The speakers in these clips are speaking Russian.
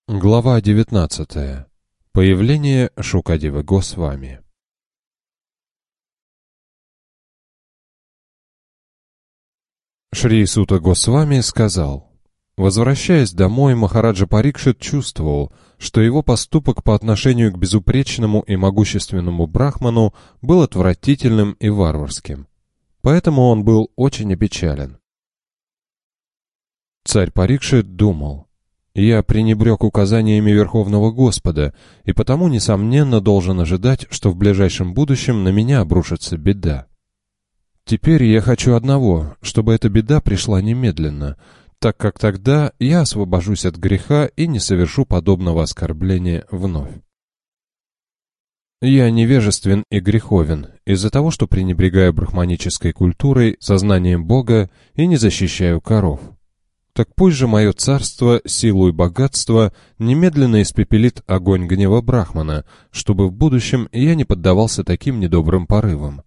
Глава 19. Появление Шукадевы Госвами. Шри Сута Госвами сказал: возвращаясь домой, Махараджа Парикшит чувствовал, что его поступок по отношению к безупречному и могущественному брахману был отвратительным и варварским. Поэтому он был очень опечален. Царь Парикшит думал: я пренебрег указаниями Верховного Господа, и потому, несомненно, должен ожидать, что в ближайшем будущем на меня обрушится беда. Теперь я хочу одного, чтобы эта беда пришла немедленно, так как тогда я освобожусь от греха и не совершу подобного оскорбления вновь. Я невежествен и греховен из-за того, что пренебрегаю брахманической культурой, сознанием Бога и не защищаю коров. Так пусть же мое царство, силу и богатство немедленно испепелит огонь гнева Брахмана, чтобы в будущем я не поддавался таким недобрым порывам.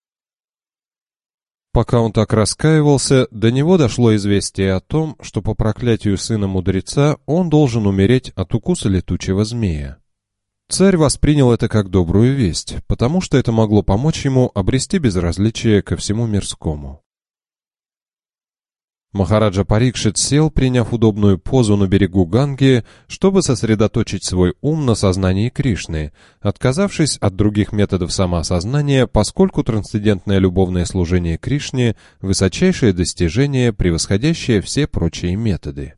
Пока он так раскаивался, до него дошло известие о том, что по проклятию сына мудреца он должен умереть от укуса летучего змея. Царь воспринял это как добрую весть, потому что это могло помочь ему обрести безразличие ко всему мирскому. Махараджа Парикшит сел, приняв удобную позу на берегу Ганги, чтобы сосредоточить свой ум на сознании Кришны, отказавшись от других методов самоосознания, поскольку трансцендентное любовное служение Кришне – высочайшее достижение, превосходящее все прочие методы.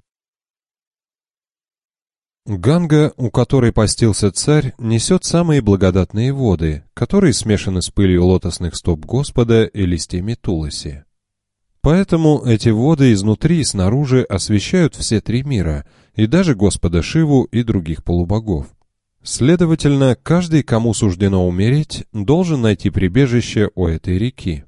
Ганга, у которой постился царь, несет самые благодатные воды, которые смешаны с пылью лотосных стоп Господа и листьями туласи. Поэтому эти воды изнутри и снаружи освещают все три мира, и даже Господа Шиву и других полубогов. Следовательно, каждый, кому суждено умереть, должен найти прибежище у этой реки.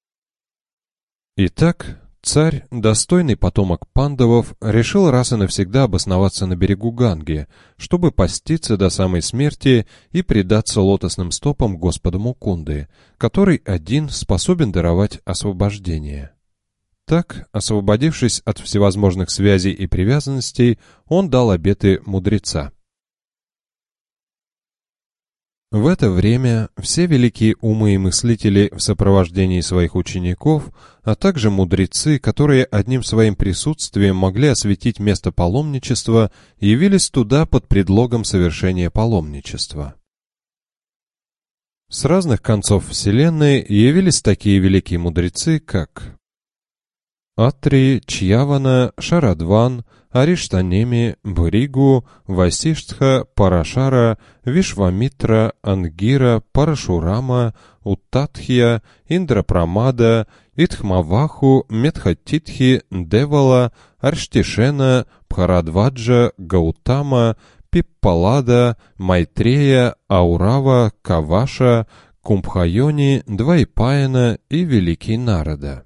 Итак, царь, достойный потомок пандавов, решил раз и навсегда обосноваться на берегу Ганги, чтобы поститься до самой смерти и предаться лотосным стопам Господа Мукунды, который один способен даровать освобождение. Так, освободившись от всевозможных связей и привязанностей, он дал обеты мудреца. В это время все великие умы и мыслители в сопровождении своих учеников, а также мудрецы, которые одним своим присутствием могли осветить место паломничества, явились туда под предлогом совершения паломничества. С разных концов вселенной явились такие великие мудрецы, как Атри, Чьявана, Шарадван, Ариштанеми, Бригу, Васиштха, Парашара, Вишвамитра, Ангира, Парашурама, Уттатхья, Индрапрамада, Итхмаваху, Медхатитхи, Девала, Арштишена, Бхарадваджа, Гаутама, Пиппалада, Майтрея, Аурава, Каваша, Кумбхайони, Двайпаяна и Великий Нарада.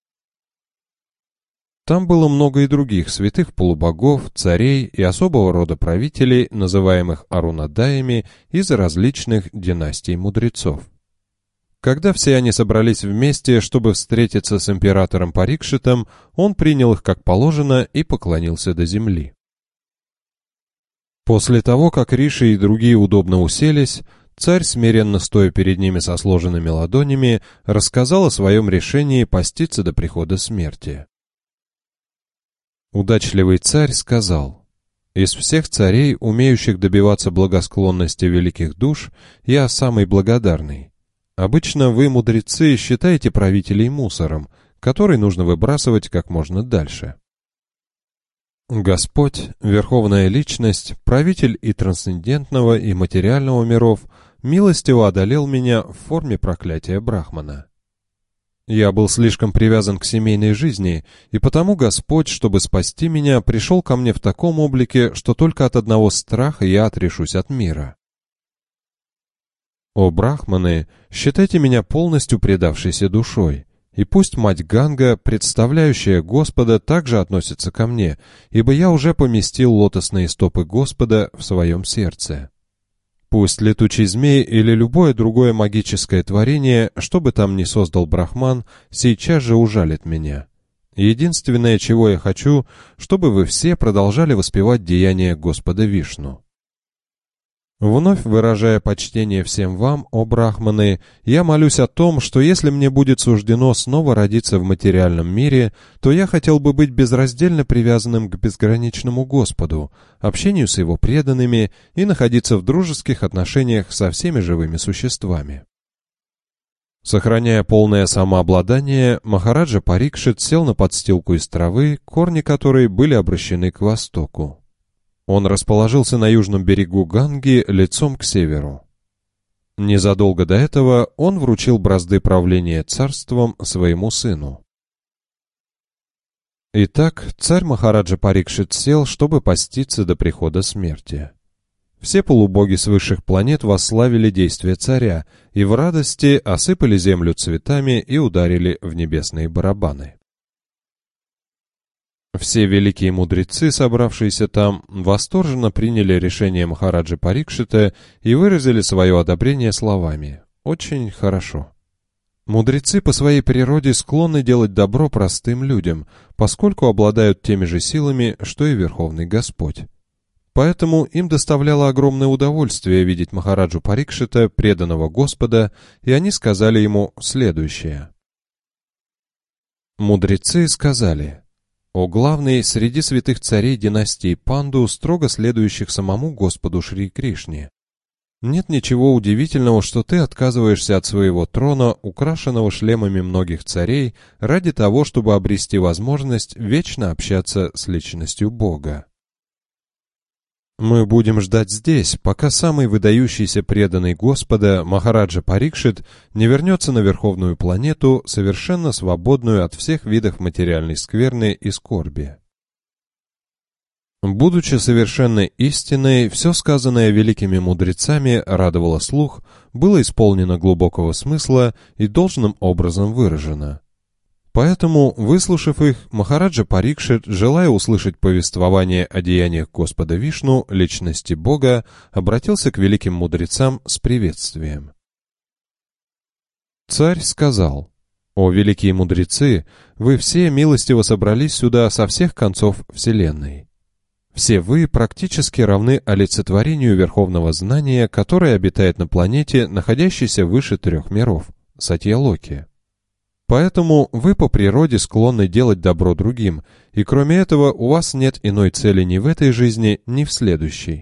Там было много и других святых полубогов, царей и особого рода правителей, называемых арунадаями, из различных династий мудрецов. Когда все они собрались вместе, чтобы встретиться с императором Парикшитом, он принял их как положено и поклонился до земли. После того, как Риши и другие удобно уселись, царь, смиренно стоя перед ними со сложенными ладонями, рассказал о своем решении поститься до прихода смерти. Удачливый царь сказал: «Из всех царей, умеющих добиваться благосклонности великих душ, я самый благодарный. Обычно вы, мудрецы, считаете правителей мусором, который нужно выбрасывать как можно дальше. Господь, Верховная Личность, правитель и трансцендентного, и материального миров, милостиво одолел меня в форме проклятия Брахмана. Я был слишком привязан к семейной жизни, и потому Господь, чтобы спасти меня, пришел ко мне в таком облике, что только от одного страха я отрешусь от мира. О брахманы, считайте меня полностью предавшейся душой, и пусть мать Ганга, представляющая Господа, также относится ко мне, ибо я уже поместил лотосные стопы Господа в своем сердце. Пусть летучий змей или любое другое магическое творение, что бы там ни создал Брахман, сейчас же ужалит меня. Единственное, чего я хочу, чтобы вы все продолжали воспевать деяния Господа Вишну. Вновь выражая почтение всем вам, о брахманы, я молюсь о том, что если мне будет суждено снова родиться в материальном мире, то я хотел бы быть безраздельно привязанным к безграничному Господу, общению с Его преданными и находиться в дружеских отношениях со всеми живыми существами. Сохраняя полное самообладание, Махараджа Парикшит сел на подстилку из травы, корни которой были обращены к востоку. Он расположился на южном берегу Ганги лицом к северу. Незадолго до этого он вручил бразды правления царством своему сыну. Итак, царь Махараджа Парикшит сел, чтобы поститься до прихода смерти. Все полубоги с высших планет восславили действия царя и в радости осыпали землю цветами и ударили в небесные барабаны. Все великие мудрецы, собравшиеся там, восторженно приняли решение Махараджи Парикшита и выразили свое одобрение словами «Очень хорошо». Мудрецы по своей природе склонны делать добро простым людям, поскольку обладают теми же силами, что и Верховный Господь. Поэтому им доставляло огромное удовольствие видеть Махараджу Парикшита, преданного Господа, и они сказали ему следующее. Мудрецы сказали: «О главный среди святых царей династии Панду, строго следующих самому Господу Шри Кришне, нет ничего удивительного, что ты отказываешься от своего трона, украшенного шлемами многих царей, ради того, чтобы обрести возможность вечно общаться с личностью Бога. Мы будем ждать здесь, пока самый выдающийся преданный Господа, Махараджа Парикшит, не вернется на Верховную планету, совершенно свободную от всех видов материальной скверны и скорби». Будучи совершенной истиной, все сказанное великими мудрецами радовало слух, было исполнено глубокого смысла и должным образом выражено. Поэтому, выслушав их, Махараджа Парикшит, желая услышать повествование о деяниях Господа Вишну, личности Бога, обратился к великим мудрецам с приветствием. Царь сказал: «О великие мудрецы, вы все милостиво собрались сюда со всех концов вселенной. Все вы практически равны олицетворению верховного знания, которое обитает на планете, находящейся выше 3 миров, Сатья-Локи. Поэтому вы по природе склонны делать добро другим, и кроме этого у вас нет иной цели ни в этой жизни, ни в следующей.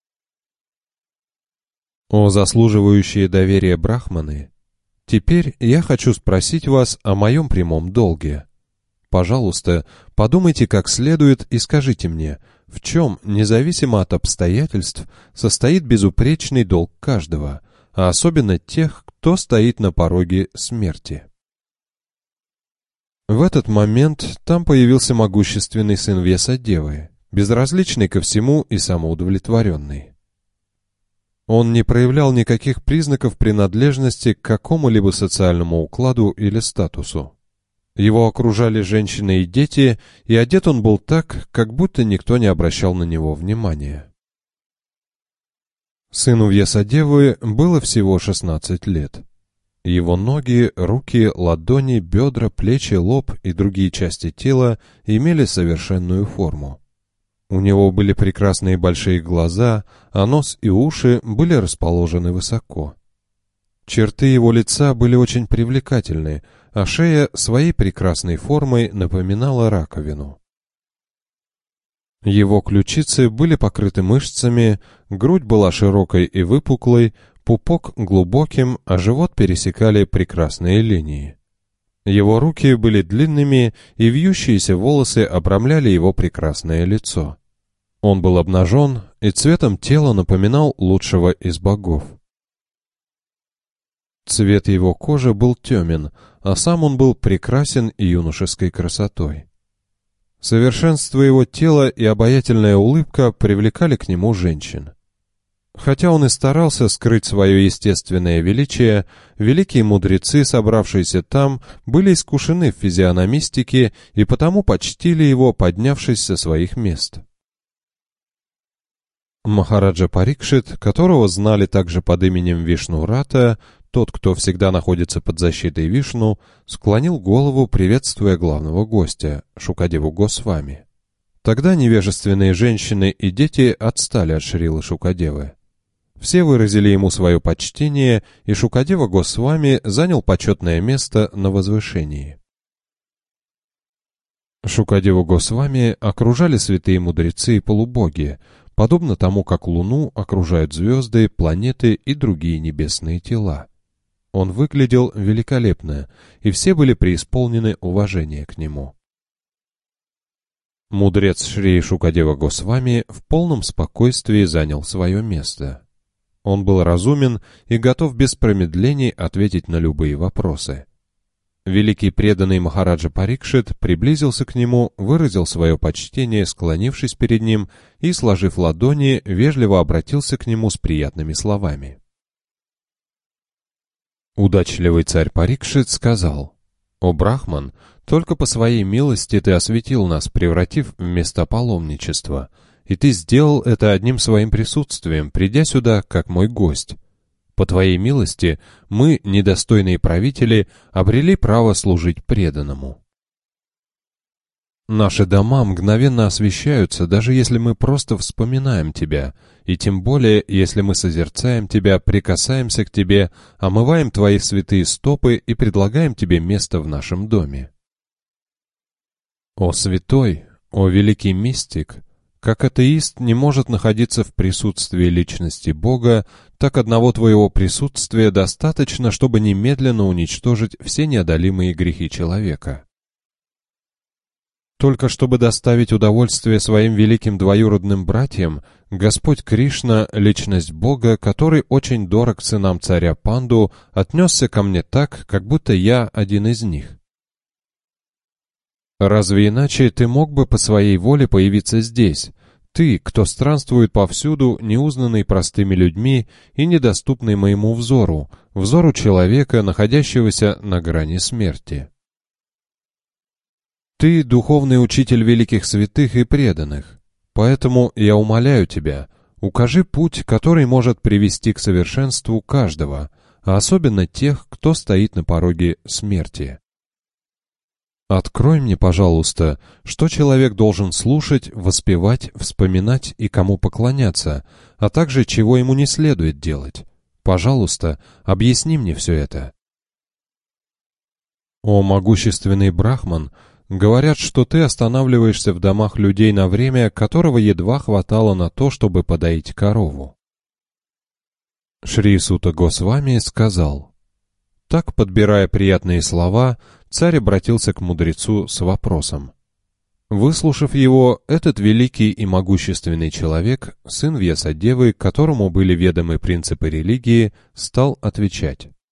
О заслуживающие доверия брахманы, теперь я хочу спросить вас о моем прямом долге. Пожалуйста, подумайте как следует и скажите мне, в чем, независимо от обстоятельств, состоит безупречный долг каждого, а особенно тех, кто стоит на пороге смерти». В этот момент там появился могущественный сын Вьясадевы, безразличный ко всему и самоудовлетворенный. Он не проявлял никаких признаков принадлежности к какому-либо социальному укладу или статусу. Его окружали женщины и дети, и одет он был так, как будто никто не обращал на него внимания. Сыну Вьясадевы было всего 16 лет. Его ноги, руки, ладони, бедра, плечи, лоб и другие части тела имели совершенную форму. У него были прекрасные большие глаза, а нос и уши были расположены высоко. Черты его лица были очень привлекательны, а шея своей прекрасной формой напоминала раковину. Его ключицы были покрыты мышцами, грудь была широкой и выпуклой, пупок глубоким, а живот пересекали прекрасные линии. Его руки были длинными, и вьющиеся волосы обрамляли его прекрасное лицо. Он был обнажен, и цветом тела напоминал лучшего из богов. Цвет его кожи был темен, а сам он был прекрасен и юношеской красотой. Совершенство его тела и обаятельная улыбка привлекали к нему женщин. Хотя он и старался скрыть свое естественное величие, великие мудрецы, собравшиеся там, были искушены в физиономистике и потому почтили его, поднявшись со своих мест. Махараджа Парикшит, которого знали также под именем Вишнурата, тот, кто всегда находится под защитой Вишну, склонил голову, приветствуя главного гостя, Шукадеву Госвами. Тогда невежественные женщины и дети отстали от Шрилы Шукадевы. Все выразили ему свое почтение, и Шукадева Госвами занял почетное место на возвышении. Шукадеву Госвами окружали святые мудрецы и полубоги, подобно тому, как Луну окружают звезды, планеты и другие небесные тела. Он выглядел великолепно, и все были преисполнены уважения к нему. Мудрец Шри Шукадева Госвами в полном спокойствии занял свое место. Он был разумен и готов без промедлений ответить на любые вопросы. Великий преданный Махараджа Парикшит приблизился к нему, выразил свое почтение, склонившись перед ним, и, сложив ладони, вежливо обратился к нему с приятными словами. Удачливый царь Парикшит сказал: «О Брахман, только по своей милости ты осветил нас, превратив в места паломничества, и ты сделал это одним своим присутствием, придя сюда как мой гость. По твоей милости мы, недостойные правители, обрели право служить преданному. Наши дома мгновенно освещаются, даже если мы просто вспоминаем тебя, и тем более, если мы созерцаем тебя, прикасаемся к тебе, омываем твои святые стопы и предлагаем тебе место в нашем доме. О святой, о великий мистик, как атеист не может находиться в присутствии личности Бога, так одного твоего присутствия достаточно, чтобы немедленно уничтожить все неодолимые грехи человека. Только чтобы доставить удовольствие своим великим двоюродным братьям, Господь Кришна, личность Бога, который очень дорог сынам царя Панду, отнесся ко мне так, как будто я один из них. Разве иначе ты мог бы по своей воле появиться здесь? Ты, кто странствует повсюду, неузнанный простыми людьми и недоступный моему взору человека, находящегося на грани смерти. Ты духовный учитель великих святых и преданных, поэтому я умоляю тебя, укажи путь, который может привести к совершенству каждого, а особенно тех, кто стоит на пороге смерти. Открой мне, пожалуйста, что человек должен слушать, воспевать, вспоминать и кому поклоняться, а также чего ему не следует делать. Пожалуйста, объясни мне все это. О могущественный Брахман, говорят, что ты останавливаешься в домах людей на время, которого едва хватало на то, чтобы подоить корову. Шри Сута Госвами сказал. Так, подбирая приятные слова, царь обратился к мудрецу с вопросом. Выслушав его, этот великий и могущественный человек, сын Вьясадевы, которому были ведомы принципы религии, стал отвечать.